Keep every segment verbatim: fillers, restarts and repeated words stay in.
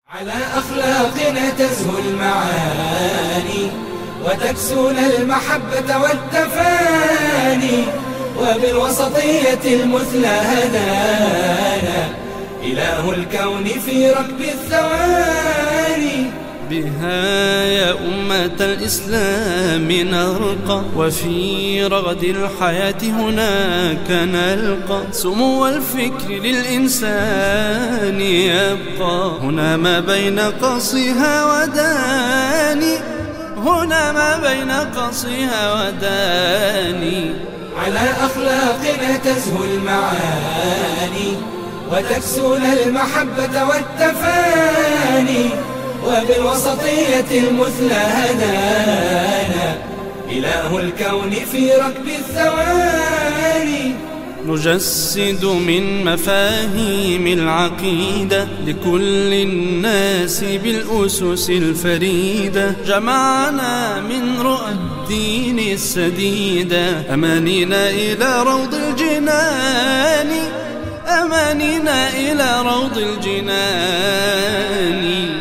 على أخلاقنا تزهو المعاني وتكسون المحبة والتفاني، وبالوسطية المثلى هدانا إله الكون في ركب الثواني. بها يا أمة الإسلام نرقى، وفي رغد الحياة هناك نلقى سمو الفكر للإنسان يبقى. هنا ما بين قصها وداني، هنا ما بين قصها وداني. على أخلاقنا تزهو المعاني وتكسون المحبة والتفاني، وبالوسطية المثلى هدانا إله الكون في ركب الثواني. نجسد من مفاهيم العقيدة لكل الناس بالأسس الفريدة، جمعنا من رؤى الدين السديدة أمانينا إلى روض الجنان، أمانينا إلى روض الجنان.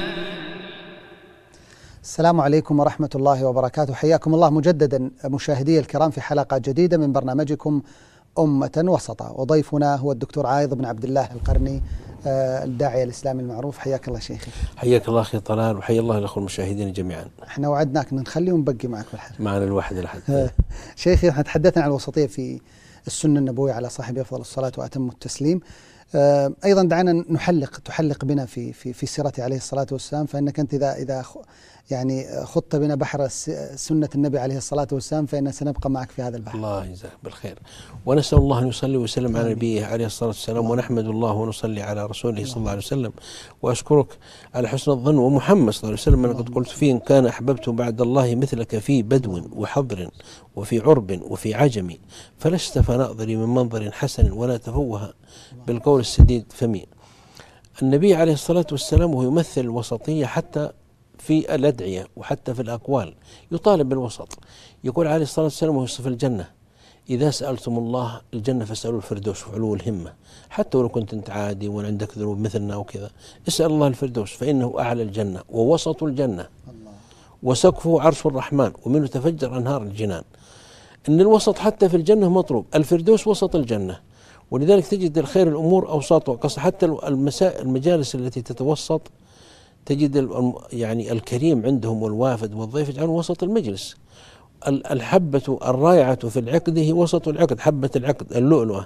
السلام عليكم ورحمة الله وبركاته، حياكم الله مجددا مشاهدي الكرام في حلقة جديدة من برنامجكم أمة وسطة، وضيفنا هو الدكتور عايض بن عبد الله القرني الداعية الإسلامي المعروف. حياك الله شيخي. حياك الله أخي طلال، وحيا الله الأخوة المشاهدين جميعا. احنا وعدناك نخلي ونبقي معك بالحلقة معنا الواحد الحد. شيخي احنا تحدثنا عن الوسطية في السنة النبوية على صاحب أفضل الصلاة وأتم التسليم. أيضا دعنا نحلق تحلق بنا في في في سيرته عليه الصلاة والسلام، فإنك أنت إذا إذا يعني خضت بنا بحر سنة النبي عليه الصلاة والسلام فإننا سنبقى معك في هذا البحر. الله يجزاك بالخير، ونسأل الله أن يصلي ويسلم على نبيه عليه الصلاة والسلام، ونحمد الله ونصلي على رسوله صلى الله عليه وسلم. وأشكرك على حسن الظن، ومحمد صلى الله عليه وسلم أنا قد قلت فيه: إن كان أحببت بعد الله مثلك في بدو وحضر وفي عرب وفي عجم، فلست فناظري من منظر حسن ولا تفوه بالقول السديد فمي. النبي عليه الصلاة والسلام وهو يمثل الوسطية حتى في الأدعية وحتى في الأقوال، يطالب بالوسط. يقول عليه الصلاة والسلام وهو يوصف الجنة: إذا سألتم الله الجنة فاسألوا الفردوس وعلو الهمة. حتى ولو كنت أنت عادي وعندك ذنوب مثلنا وكذا، اسأل الله الفردوس فإنه أعلى الجنة ووسط الجنة وسقفه عرش الرحمن ومنه تفجر أنهار الجنان. إن الوسط حتى في الجنة مطلوب، الفردوس وسط الجنة. ولذلك تجد الخير الأمور أوساط وقصة. حتى المساء المجالس التي تتوسط تجد يعني الكريم عندهم والوافد والضيف يجعلون وسط المجلس. الحبة الرائعة في العقد هي وسط العقد، حبة العقد اللؤلؤة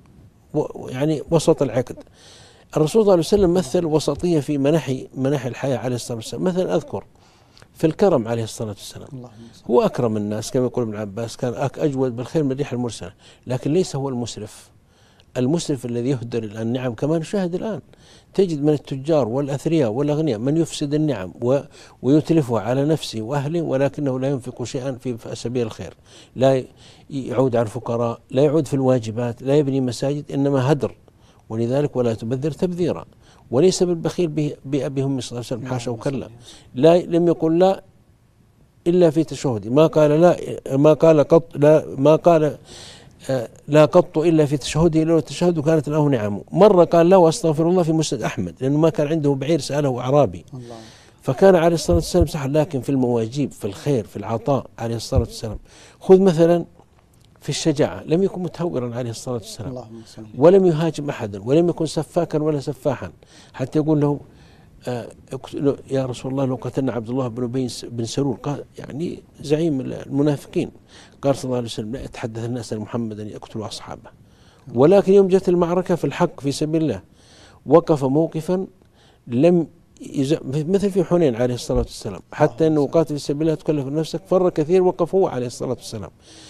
يعني وسط العقد. الرسول صلى الله عليه وسلم مثل وسطية في مناحي مناحي الحياة عليه الصلاة والسلام. مثلا أذكر في الكرم عليه الصلاة والسلام، هو أكرم الناس كما يقول ابن عباس: كان أجود بالخير من الريح المرسلة. لكن ليس هو المسرف، المسرف الذي يهدر النعم كما نشاهد الآن. تجد من التجار والأثرياء والأغنياء من يفسد النعم ويتلفها على نفسه وأهله، ولكنه لا ينفق شيئا في سبيل الخير، لا يعود على الفقراء، لا يعود في الواجبات، لا يبني مساجد، إنما هدر. ولذلك ولا تبذر تبذيرا. وليس بالبخيل بأبي هم صلى الله عليه وسلم، حاشا وكلا. لا لم يقل لا إلا في تشهد، ما قال لا ما قال قط لا ما قال لا قط إلا في تشهده، إلا التشهد كانت له نعمه. مرة قال له أستغفر الله في مسند أحمد، لأنه ما كان عنده بعير سأله أعرابي. الله. فكان عليه الصلاة والسلام صح، لكن في المواجيب في الخير في العطاء عليه الصلاة والسلام. خذ مثلا في الشجاعة، لم يكن متهورا عليه الصلاة والسلام، ولم يهاجم أحدا، ولم يكن سفاكا ولا سفاحا. حتى يقول له آه يا رسول الله لو قتلنا عبد الله بن أبي بن سلول، قال يعني زعيم المنافقين، قال صلى الله عليه وسلم: لا يتحدث الناس عن محمد أن يقتلوا أصحابه. ولكن يوم جت المعركة في الحق في سبيل الله وقف موقفا لم يز... مثل في حنين عليه الصلاة والسلام، حتى أنه قاتل في سبيل الله تكلف نفسك، فر كثير وقف هو عليه الصلاة والسلام.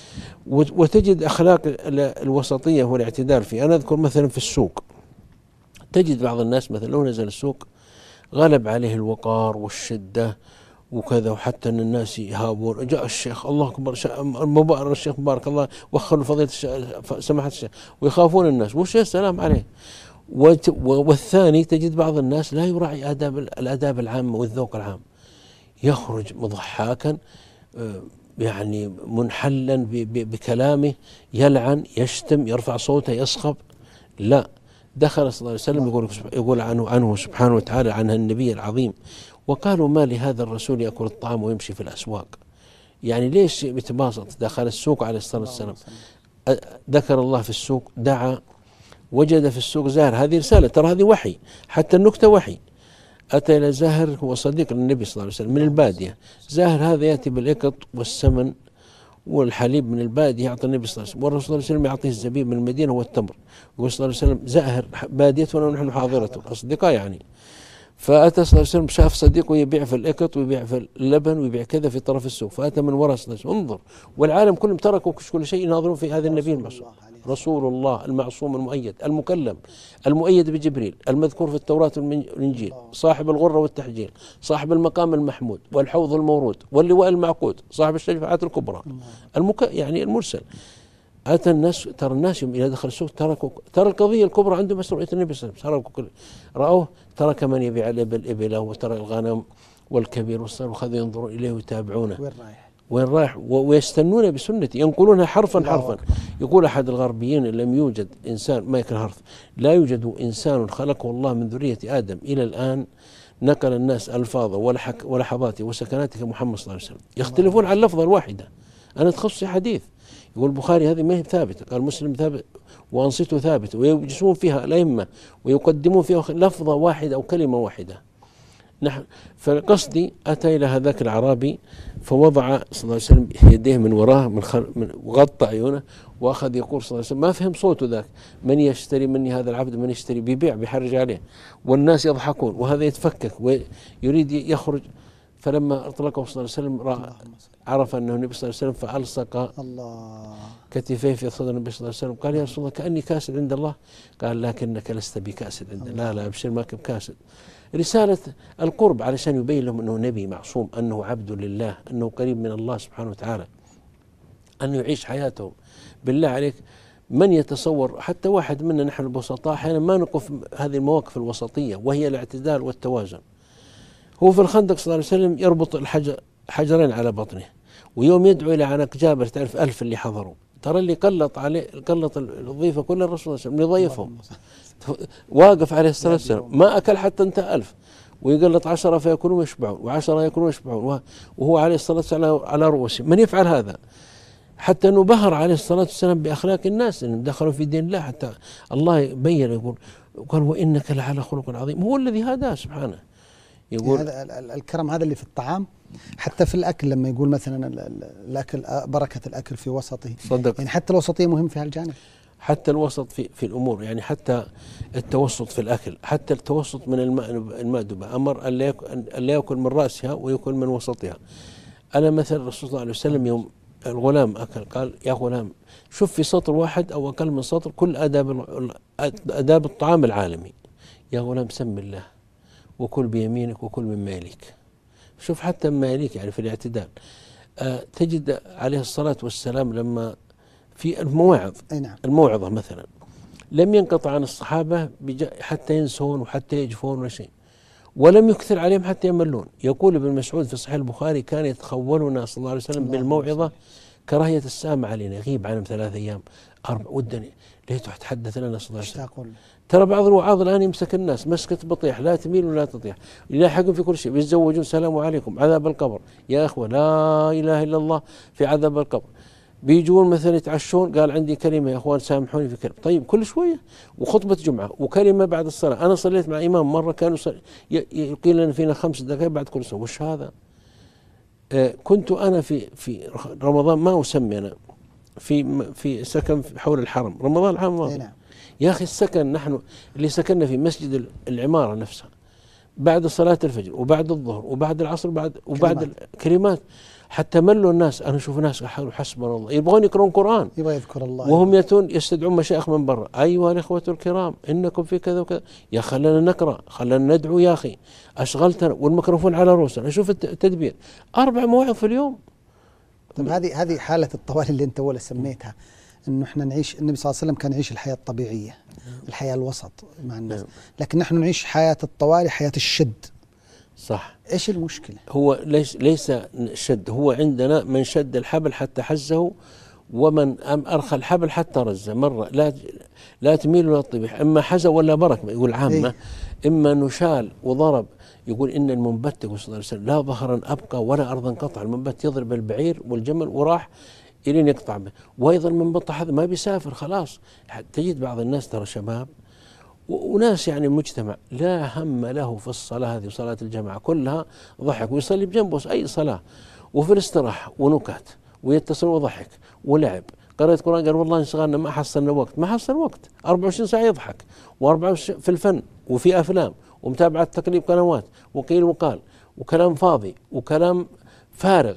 وتجد أخلاق الوسطية والاعتدال فيه. أنا أذكر مثلا في السوق تجد بعض الناس مثلا لو نزل السوق غلب عليه الوقار والشدة وكذا، وحتى أن الناس يهابون. جاء الشيخ الله أكبر المبارك الشيخ مبارك الله وخلوا فضيلة سماحة الشيخ، ويخافون الناس والشيخ السلام عليه. والثاني تجد بعض الناس لا يراعي آداب الآداب العامة والذوق العام، يخرج مضحاكا يعني منحلا بكلامه، يلعن يشتم يرفع صوته يصخب. لا، دخل صلى الله عليه وسلم يقول, يقول عنه, عنه سبحانه وتعالى عنها النبي العظيم: وقالوا ما لهذا الرسول يأكل الطعام ويمشي في الأسواق. يعني ليش بيتباسط؟ دخل السوق عليه الصلاة والسلام، ذكر الله في السوق، دعا، وجد في السوق زاهر. هذه رسالة، ترى هذه وحي، حتى النكتة وحي. أتى إلى زاهر، هو صديق للنبي صلى الله عليه وسلم من البادية. زاهر هذا يأتي بالإقط والسمن والحليب من البادية، يعطي النبي صلى الله عليه وسلم، والرسول صلى الله عليه وسلم يعطيه الزبيب من المدينة والتمر. يقول صلى الله عليه وسلم: زاهر باديتنا ونحن حاضرته، أصدقاء يعني. فأتى صلى الله عليه وسلم، شاف صديقه يبيع في الإقط ويبيع في اللبن ويبيع كذا في طرف السوق، فأتى من وراء صلى الله عليه وسلم. انظر، والعالم كلهم تركوا كل شيء يناظرون في هذا النبي المعصوم، رسول الله المعصوم المؤيد المكلم المؤيد بجبريل المذكور في التوراة والإنجيل، صاحب الغرة والتحجيل، صاحب المقام المحمود والحوض المورود واللواء المعقود، صاحب الشفاعات الكبرى المك... يعني المرسل. أتى الناس، ترى الناس يوم إذا دخل السوق تركوا، ترى القضية الكبرى عندهم بس رؤية النبي صلى الله عليه وسلم، رأوه، ترك من يبيع الإبل إبله، وترى الغنم والكبير والصغير، وخذوا ينظرون إليه ويتابعونه وين رايح وين رايح ويستنون بسنته، ينقلونها حرفا حرفا. يقول أحد الغربيين: لم يوجد إنسان، مايكل هارث، لا يوجد إنسان خلقه الله من ذرية آدم إلى الآن نقل الناس ألفاظه ولحظاته وسكناته كمحمد صلى الله عليه وسلم، يختلفون عن اللفظة الواحدة. أنا تخصصي حديث، يقول البخاري هذه ما هي ثابتة، قال مسلم ثابت، وأنصته ثابتة، ويجلسون فيها الأئمة ويقدمون فيها لفظة واحدة أو كلمة واحدة. نحن فقصدي أتى إلى هذاك الأعرابي فوضع صلى الله عليه وسلم يديه من وراه من, خل... من وغطى عيونه، وأخذ يقول صلى الله عليه وسلم، ما فهم صوته ذاك: من يشتري مني هذا العبد، من يشتري، بيبيع بيحرج عليه، والناس يضحكون، وهذا يتفكك ويريد يخرج. فلما أطلقه صلى الله عليه وسلم رأى عرف أنه النبي صلى الله عليه وسلم، فألصق الله كتفيه في صدر النبي صلى الله عليه وسلم. قال: يا رسول الله كأني كاسد عند الله. قال: لكنك لست بكاسد عند الله. لا لا أبشر، ما كنت كاسد. رسالة القرب علشان يبين لهم أنه نبي معصوم، أنه عبد لله، أنه قريب من الله سبحانه وتعالى، أنه يعيش حياته. بالله عليك، من يتصور؟ حتى واحد منا نحن البسطاء أحيانا ما نقف هذه المواقف الوسطية، وهي الاعتدال والتوازن. هو في الخندق صلى الله عليه وسلم يربط الحجر حجرين على بطنه، ويوم يدعو إلى عنق جابر، تعرف ألف اللي حضروا، ترى اللي قلط عليه قلط الضيفة كل الرسول صلى الله عليه وسلم يضيفهم، واقف عليه الصلاة والسلام ما أكل حتى انتهى ألف، ويقلط عشرة فيكونوا ويشبعون، وعشرة يكونوا ويشبعون، وهو عليه الصلاة والسلام على رؤوسهم. من يفعل هذا؟ حتى أنه بهر عليه الصلاة والسلام بأخلاق الناس إنهم دخلوا في دين الله، حتى الله بين يقول قال: وإنك لعلى خلق عظيم. هو الذي هداه سبحانه. يقول هذا الكرم هذا اللي في الطعام، حتى في الأكل لما يقول مثلا الأكل بركة الأكل في وسطه، صدق. يعني حتى الوسطية مهم في هالجانب، حتى الوسط في في الأمور، يعني حتى التوسط في الأكل، حتى التوسط من المأدبة. أمر أن لا يأكل من رأسها ويأكل من وسطها. أنا مثلا الرسول صلى الله عليه وسلم يوم الغلام أكل قال: يا غلام، شوف في سطر واحد أو أقل من سطر كل آداب آداب الطعام العالمي. يا غلام سم الله وكل بيمينك وكل مما يليك. شوف حتى مما يليك يعني في الاعتدال. أه تجد عليه الصلاة والسلام لما في المواعظ، نعم. الموعظة مثلا لم ينقطع عن الصحابة حتى ينسون وحتى يجفون ولا شيء، ولم يكثر عليهم حتى يملون. يقول ابن مسعود في صحيح البخاري: كان يتخولنا صلى الله عليه وسلم بالموعظة كراهية السامع علينا، يغيب عنهم ثلاث أيام أربع، ودني ليته تحدث لنا صلى الله عليه وسلم. ترى بعض الوعاظ الآن يمسك الناس مسكة بطيح، لا تميل ولا تطيح، يلاحقون في كل شيء، بيتزوجون سلام عليكم عذاب القبر، يا أخوة لا إله إلا الله في عذاب القبر. بيجون مثلا يتعشون، قال عندي كلمة يا أخوان سامحوني في كلمة، طيب كل شوية، وخطبة جمعة وكلمة بعد الصلاة. أنا صليت مع إمام مرة كانوا يقيل لنا فينا خمس دقائق بعد كل صلاة. وش هذا؟ آه كنت أنا في في رمضان ما أسمي أنا في في سكن حول الحرم رمضان العام الماضي. يا أخي السكن نحن اللي سكننا في مسجد العمارة نفسها بعد صلاة الفجر وبعد الظهر وبعد العصر وبعد وبعد كلمات, الكلمات حتى ملوا الناس. أنا أشوف ناس حسبنا الله يبغون يقرون قرآن، يبغى يذكر الله، وهم يأتون يستدعون مشايخ من برا: أيها الإخوة الكرام إنكم في كذا وكذا، يا خلنا نقرأ، خلنا ندعو يا أخي، أشغلتنا، والميكروفون على رؤوسنا. أشوف التدبير أربع مواعظ في اليوم. طيب هذه هذه حالة الطوال اللي أنت ولا سميتها، إنه إحنا نعيش، النبي صلى الله عليه وسلم كان يعيش الحياة الطبيعية، الحياة الوسط مع الناس، لكن نحن نعيش حياة الطوالي، حياة الشد. صح. إيش المشكلة؟ هو ليس ليس شد، هو عندنا من شد الحبل حتى حزه ومن أرخى الحبل حتى رزه مرة، لا لا تميل ولا تطيح، إما حزى ولا برك يقول عامة، إما نشال وضرب. يقول إن المنبت صلى الله عليه وسلم لا ظهرا أبقى ولا أرضا قطع، المنبت يضرب البعير والجمل وراح إلين يقطع به. وأيضا المنبط هذا ما بيسافر خلاص. تجد بعض الناس ترى شباب وناس يعني مجتمع لا هم له في الصلاة هذه صلاة الجماعة كلها ضحك، ويصلي بجنبه أي صلاة، وفي الاستراحة ونكات ويتصل وضحك ولعب. قرأت قرآن قال والله انشغلنا ما حصلنا وقت، ما حصل وقت، أربعة وعشرين ساعة يضحك، وأربعة وعشرين في الفن وفي أفلام ومتابعة تقليب قنوات وقيل وقال وكلام فاضي وكلام فارغ.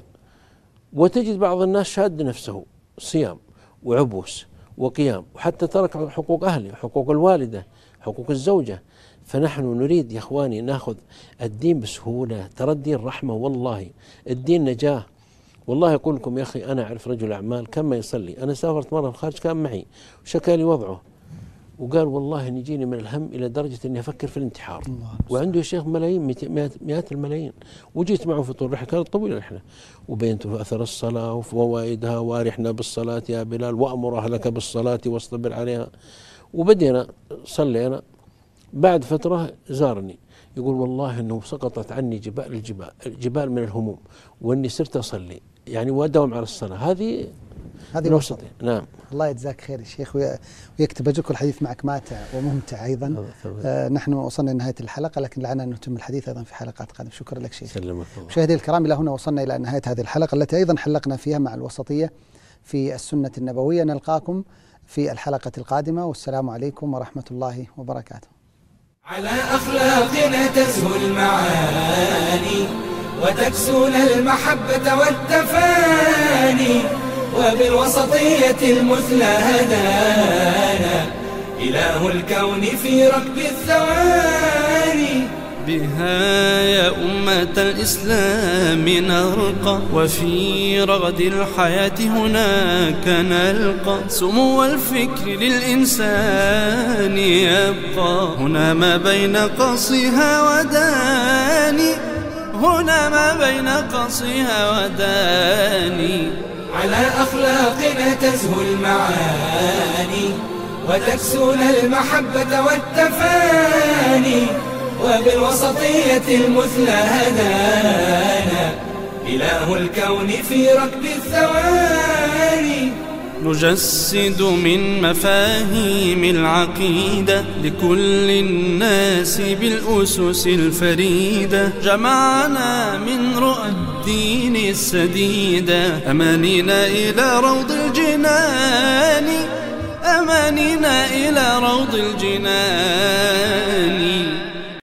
وتجد بعض الناس شاد نفسه صيام وعبوس وقيام، وحتى ترك حقوق أهله، حقوق الوالدة، حقوق الزوجة. فنحن نريد يا إخواني ناخذ الدين بسهولة، ترى الدين رحمة، والله الدين نجاة. والله أقول لكم يا أخي أنا أعرف رجل أعمال كان ما يصلي، أنا سافرت مرة في الخارج كان معي وشكى لي وضعه وقال والله نجيني من الهم إلى درجة أني أفكر في الانتحار، وعنده يا شيخ ملايين مئات الملايين. وجيت معه في طول الرحلة، كانت طويلة الرحلة، وبينت له أثر الصلاة وفوائدها، وارحنا بالصلاة يا بلال وأمر أهلك بالصلاة واصطبر عليها. وبدينا صلينا. بعد فترة زارني يقول والله أنه سقطت عني جبال الجبال الجبال من الهموم، وأني صرت أصلي يعني وأداوم على الصلاة. هذه هذه الوسط. نعم. الله يجزاك خير يا شيخ ويكتب أجرك. الحديث معك ماتع وممتع أيضا. آه نحن وصلنا لنهاية الحلقة، لكن لعلنا أن نتم الحديث أيضا في حلقات قادمة. شكرا لك شيخ. مشاهدينا الكرام، إلى هنا وصلنا إلى نهاية هذه الحلقة التي أيضا حلقنا فيها مع الوسطية في السنة النبوية. نلقاكم في الحلقة القادمة، والسلام عليكم ورحمة الله وبركاته. على أخلاقنا تزهو المعاني وتكسون المحبة والتفاني، وبالوسطية المثلى هدانا إله الكون في ركب الثواني. بها يا أمة الإسلام نرقى، وفي رغد الحياة هناك نلقى. سمو الفكر للإنسان يبقى، هنا ما بين قصها وداني، هنا ما بين قصها وداني. على أخلاقنا تزهو المعاني وتكسون المحبة والتفاني، وبالوسطية المثلى هدانا إله الكون في ركب الثواني. نجسد من مفاهيم العقيدة لكل الناس بالأسس الفريدة، جمعنا من رؤى الدين السديدة، أمانينا إلى روض الجنان، أمانينا إلى روض الجنان.